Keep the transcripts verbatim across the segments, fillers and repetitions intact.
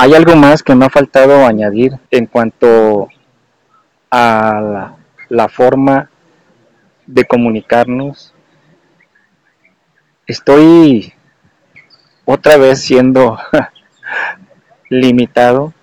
Hay algo más que me ha faltado añadir en cuanto a la, la forma de comunicarnos. Estoy otra vez siendo limitado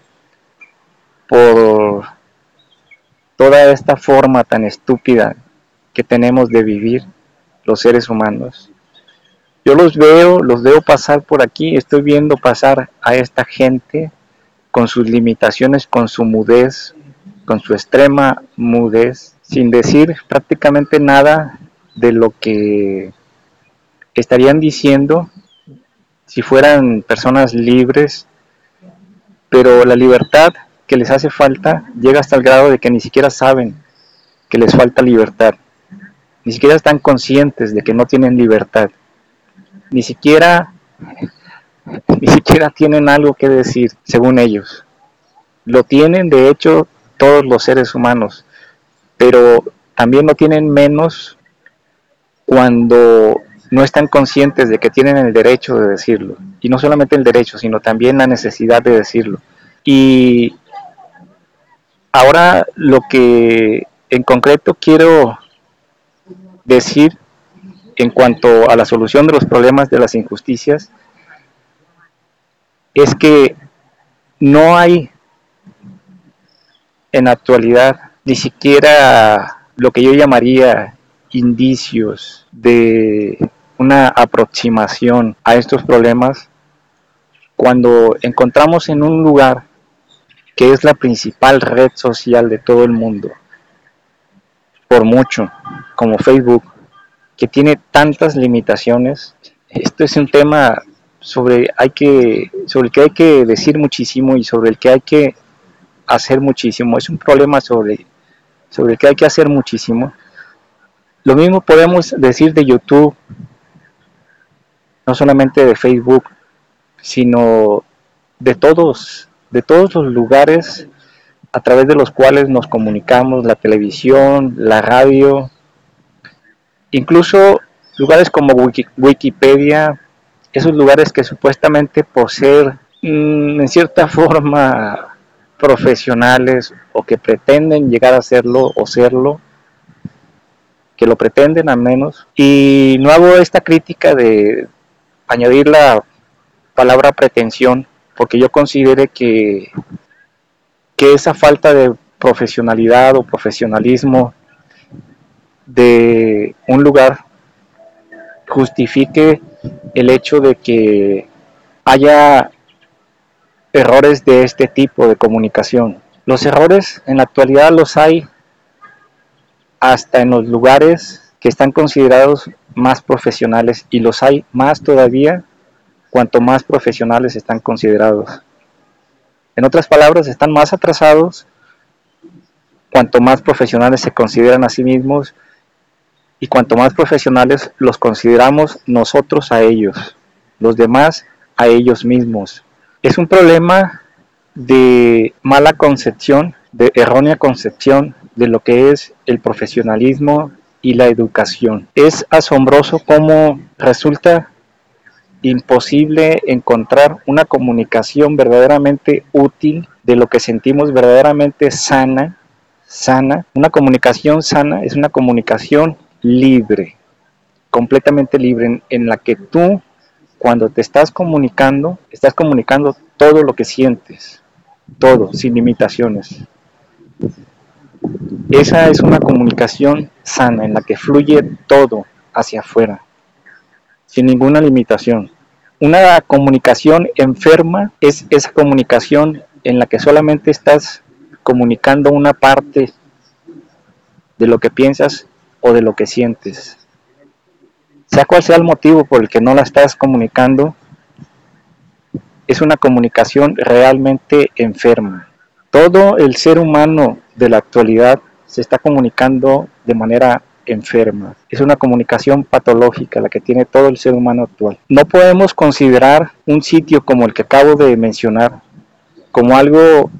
por toda esta forma tan estúpida que tenemos de vivir los seres humanos. Yo los veo, los veo pasar por aquí, estoy viendo pasar a esta gente con sus limitaciones, con su mudez, con su extrema mudez, sin decir prácticamente nada de lo que estarían diciendo si fueran personas libres, pero la libertad que les hace falta llega hasta el grado de que ni siquiera saben que les falta libertad, ni siquiera están conscientes de que no tienen libertad, ni siquiera, ni siquiera tienen algo que decir, según ellos. Lo tienen, de hecho, todos los seres humanos, pero también lo tienen menos cuando no están conscientes de que tienen el derecho de decirlo. Y no solamente el derecho, sino también la necesidad de decirlo. Y ahora lo que en concreto quiero decir en cuanto a la solución de los problemas de las injusticias es que no hay en la actualidad ni siquiera lo que yo llamaría indicios de una aproximación a estos problemas cuando encontramos en un lugar que es la principal red social de todo el mundo, por mucho, como Facebook, que tiene tantas limitaciones. Esto es un tema sobre, hay que, sobre el que hay que decir muchísimo y sobre el que hay que hacer muchísimo. Es un problema sobre, sobre el que hay que hacer muchísimo. Lo mismo podemos decir de YouTube, no solamente de Facebook, sino de todos, de todos los lugares a través de los cuales nos comunicamos, la televisión, la radio, incluso lugares como Wiki, Wikipedia, esos lugares que supuestamente por ser mmm, en cierta forma profesionales o que pretenden llegar a serlo o serlo, que lo pretenden al menos, y no hago esta crítica de añadir la palabra pretensión, porque yo considero que, que esa falta de profesionalidad o profesionalismo de un lugar justifique el hecho de que haya errores de este tipo de comunicación. Los errores en la actualidad los hay hasta en los lugares que están considerados más profesionales y los hay más todavía cuanto más profesionales están considerados. En otras palabras, están más atrasados cuanto más profesionales se consideran a sí mismos y cuanto más profesionales los consideramos nosotros a ellos, los demás a ellos mismos. Es un problema de mala concepción, de errónea concepción de lo que es el profesionalismo y la educación. Es asombroso cómo resulta imposible encontrar una comunicación verdaderamente útil de lo que sentimos verdaderamente sana, sana. Una comunicación sana es una comunicación libre, completamente libre, en, en la que tú, cuando te estás comunicando, estás comunicando todo lo que sientes, todo, sin limitaciones. Esa es una comunicación sana, en la que fluye todo hacia afuera, sin ninguna limitación. Una comunicación enferma es esa comunicación en la que solamente estás comunicando una parte de lo que piensas o de lo que sientes. Sea cual sea el motivo por el que no la estás comunicando, es una comunicación realmente enferma. Todo el ser humano de la actualidad se está comunicando de manera enferma. Es una comunicación patológica la que tiene todo el ser humano actual. No podemos considerar un sitio como el que acabo de mencionar como algo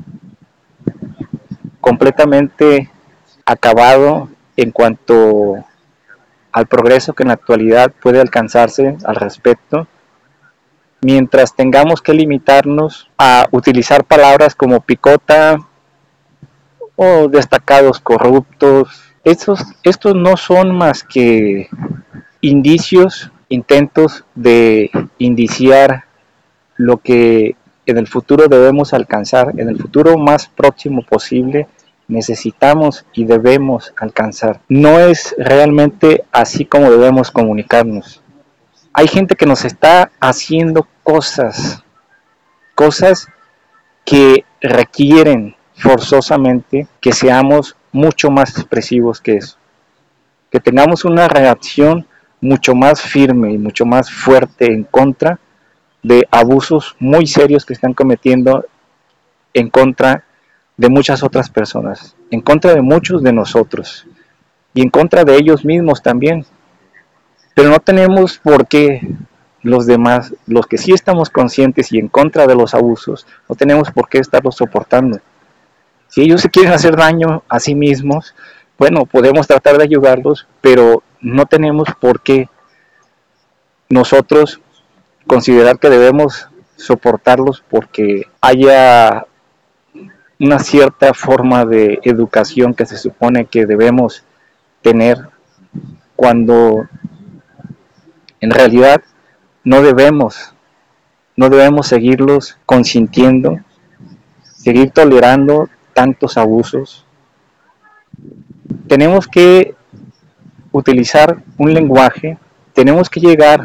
completamente acabado en cuanto al progreso que en la actualidad puede alcanzarse al respecto, mientras tengamos que limitarnos a utilizar palabras como picota o destacados corruptos. Estos, estos no son más que indicios, intentos de indiciar lo que en el futuro debemos alcanzar, en el futuro más próximo posible necesitamos y debemos alcanzar. No es realmente así como debemos comunicarnos. Hay gente que nos está haciendo cosas, cosas que requieren forzosamente que seamos mucho más expresivos que eso, que tengamos una reacción mucho más firme y mucho más fuerte en contra de abusos muy serios que están cometiendo en contra de muchas otras personas, en contra de muchos de nosotros y en contra de ellos mismos también. Pero no tenemos por qué los demás, los que sí estamos conscientes y en contra de los abusos, no tenemos por qué estarlos soportando. Si ellos se quieren hacer daño a sí mismos, bueno, podemos tratar de ayudarlos, pero no tenemos por qué nosotros considerar que debemos soportarlos porque haya una cierta forma de educación que se supone que debemos tener, cuando en realidad no debemos, no debemos seguirlos consintiendo, seguir tolerando tantos abusos. Tenemos que utilizar un lenguaje, tenemos que llegar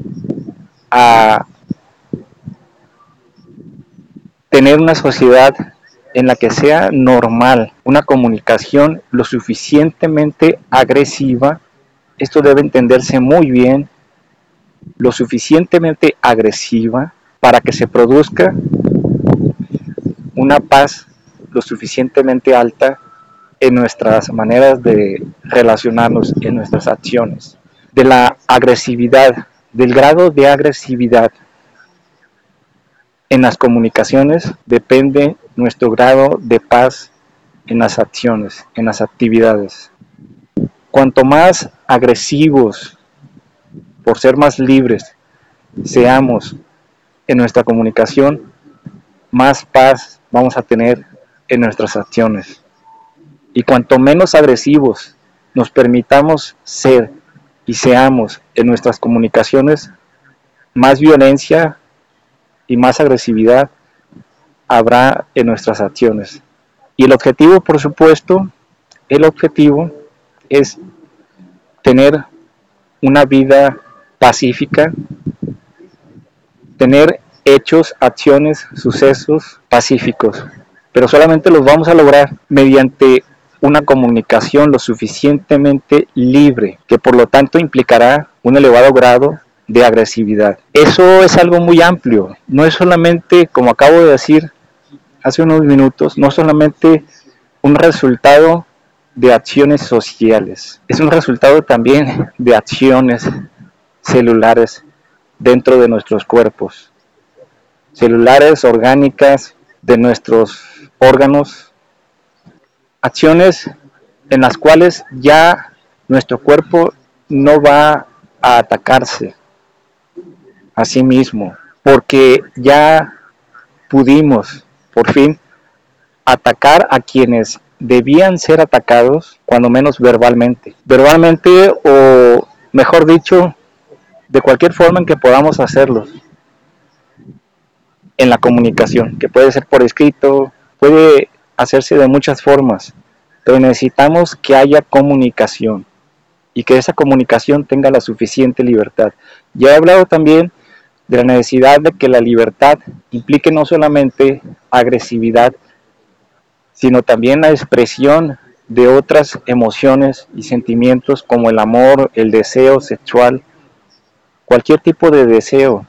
a tener una sociedad en la que sea normal una comunicación lo suficientemente agresiva. Esto debe entenderse muy bien, lo suficientemente agresiva para que se produzca una paz lo suficientemente alta en nuestras maneras de relacionarnos, en nuestras acciones. De la agresividad, del grado de agresividad en las comunicaciones depende nuestro grado de paz en las acciones, en las actividades. Cuanto más agresivos, por ser más libres, seamos en nuestra comunicación, más paz vamos a tener en nuestras acciones. Y cuanto menos agresivos nos permitamos ser y seamos en nuestras comunicaciones, más violencia y más agresividad habrá en nuestras acciones. Y el objetivo, por supuesto, el objetivo es tener una vida pacífica, tener hechos, acciones, sucesos pacíficos, pero solamente los vamos a lograr mediante una comunicación lo suficientemente libre, que por lo tanto implicará un elevado grado de agresividad. Eso es algo muy amplio, no es solamente, como acabo de decir hace unos minutos, no solamente un resultado de acciones sociales, es un resultado también de acciones celulares dentro de nuestros cuerpos, celulares, orgánicas, de nuestros órganos, acciones en las cuales ya nuestro cuerpo no va a atacarse a sí mismo, porque ya pudimos por fin atacar a quienes debían ser atacados, cuando menos verbalmente. Verbalmente, o mejor dicho, de cualquier forma en que podamos hacerlo en la comunicación, que puede ser por escrito, puede hacerse de muchas formas, pero necesitamos que haya comunicación y que esa comunicación tenga la suficiente libertad. Ya he hablado también de la necesidad de que la libertad implique no solamente agresividad, sino también la expresión de otras emociones y sentimientos como el amor, el deseo sexual, cualquier tipo de deseo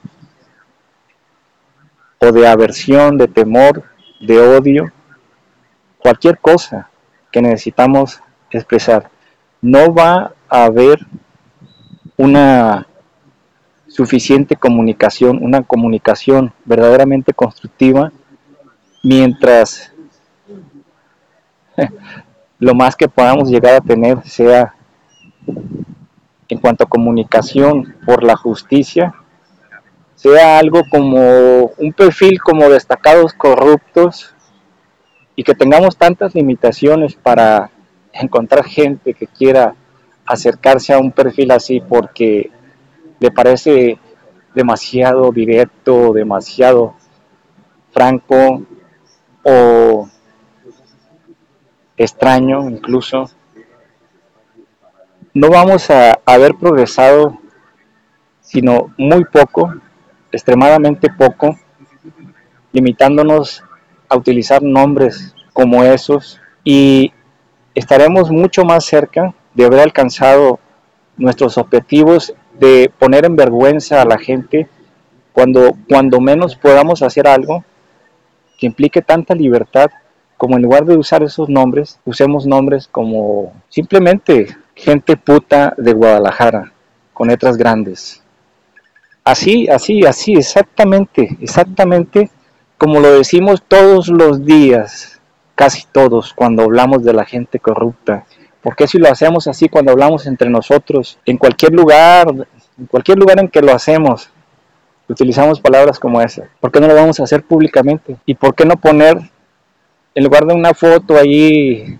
o de aversión, de temor, de odio, cualquier cosa que necesitamos expresar. No va a haber una suficiente comunicación, una comunicación verdaderamente constructiva, mientras lo más que podamos llegar a tener sea, en cuanto a comunicación por la justicia, sea algo como un perfil como destacados corruptos y que tengamos tantas limitaciones para encontrar gente que quiera acercarse a un perfil así porque le parece demasiado directo, demasiado franco o extraño incluso, no vamos a haber progresado sino muy poco, extremadamente poco, limitándonos a utilizar nombres como esos y estaremos mucho más cerca de haber alcanzado nuestros objetivos de poner en vergüenza a la gente cuando, cuando menos podamos hacer algo que implique tanta libertad como en lugar de usar esos nombres, usemos nombres como simplemente gente puta de Guadalajara, con letras grandes. Así, así, así, exactamente, exactamente como lo decimos todos los días, casi todos, cuando hablamos de la gente corrupta. ¿Por qué si lo hacemos así cuando hablamos entre nosotros, en cualquier lugar, en cualquier lugar en que lo hacemos, utilizamos palabras como esa? ¿Por qué no lo vamos a hacer públicamente? ¿Y por qué no poner, en lugar de una foto ahí,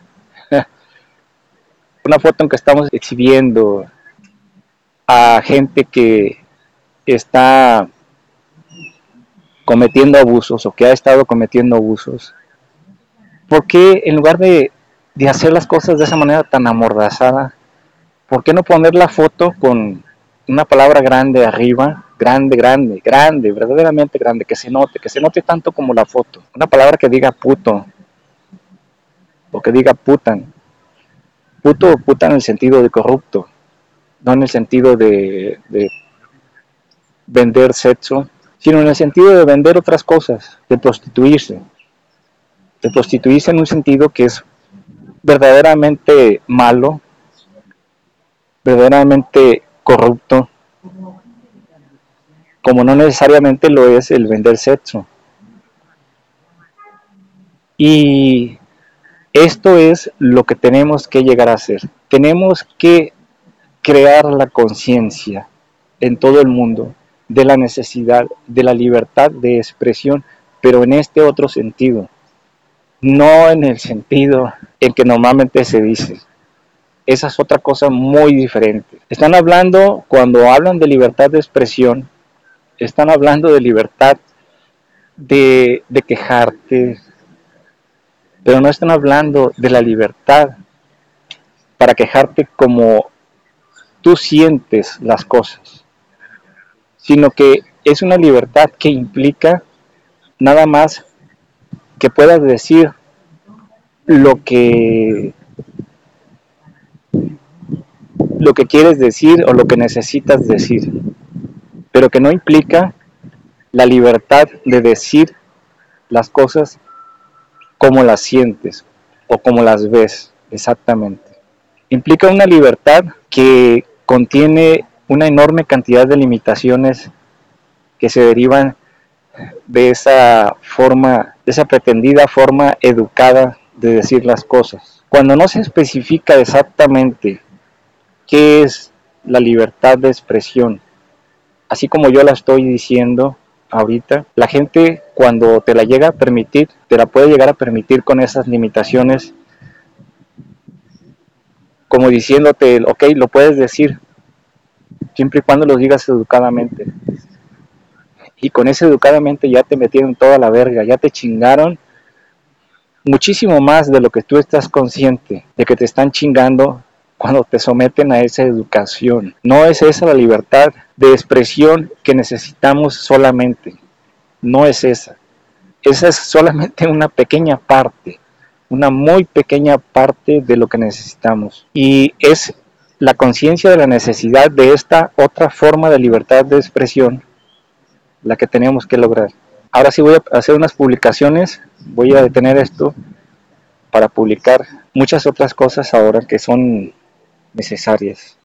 una foto en que estamos exhibiendo a gente que está cometiendo abusos o que ha estado cometiendo abusos? ¿Por qué en lugar de, de hacer las cosas de esa manera tan amordazada, por qué no poner la foto con una palabra grande arriba, grande, grande, grande, verdaderamente grande, que se note, que se note tanto como la foto? Una palabra que diga puto, o que diga putan. Puto o puta en el sentido de corrupto, no en el sentido de, de vender sexo, sino en el sentido de vender otras cosas, de prostituirse. De prostituirse en un sentido que es verdaderamente malo, verdaderamente corrupto, como no necesariamente lo es el vender sexo. Y esto es lo que tenemos que llegar a hacer. Tenemos que crear la conciencia en todo el mundo de la necesidad de la libertad de expresión, pero en este otro sentido, no en el sentido en que normalmente se dice. Esa es otra cosa muy diferente. Están hablando, cuando hablan de libertad de expresión, están hablando de libertad de, de quejarte, pero no están hablando de la libertad para quejarte como tú sientes las cosas, sino que es una libertad que implica nada más que puedas decir lo que lo que quieres decir o lo que necesitas decir, pero que no implica la libertad de decir las cosas como las sientes o como las ves exactamente. Implica una libertad que contiene una enorme cantidad de limitaciones que se derivan de esa forma, de esa pretendida forma educada de decir las cosas. Cuando no se especifica exactamente qué es la libertad de expresión, así como yo la estoy diciendo ahorita, la gente cuando te la llega a permitir, te la puede llegar a permitir con esas limitaciones, como diciéndote, ok, lo puedes decir, siempre y cuando lo digas educadamente. Y con ese educadamente ya te metieron toda la verga, ya te chingaron muchísimo más de lo que tú estás consciente de que te están chingando cuando te someten a esa educación. No es esa la libertad de expresión que necesitamos solamente. No es esa. Esa es solamente una pequeña parte, una muy pequeña parte de lo que necesitamos. Y es la conciencia de la necesidad de esta otra forma de libertad de expresión la que tenemos que lograr. Ahora sí voy a hacer unas publicaciones, voy a detener esto para publicar muchas otras cosas ahora que son necesarias.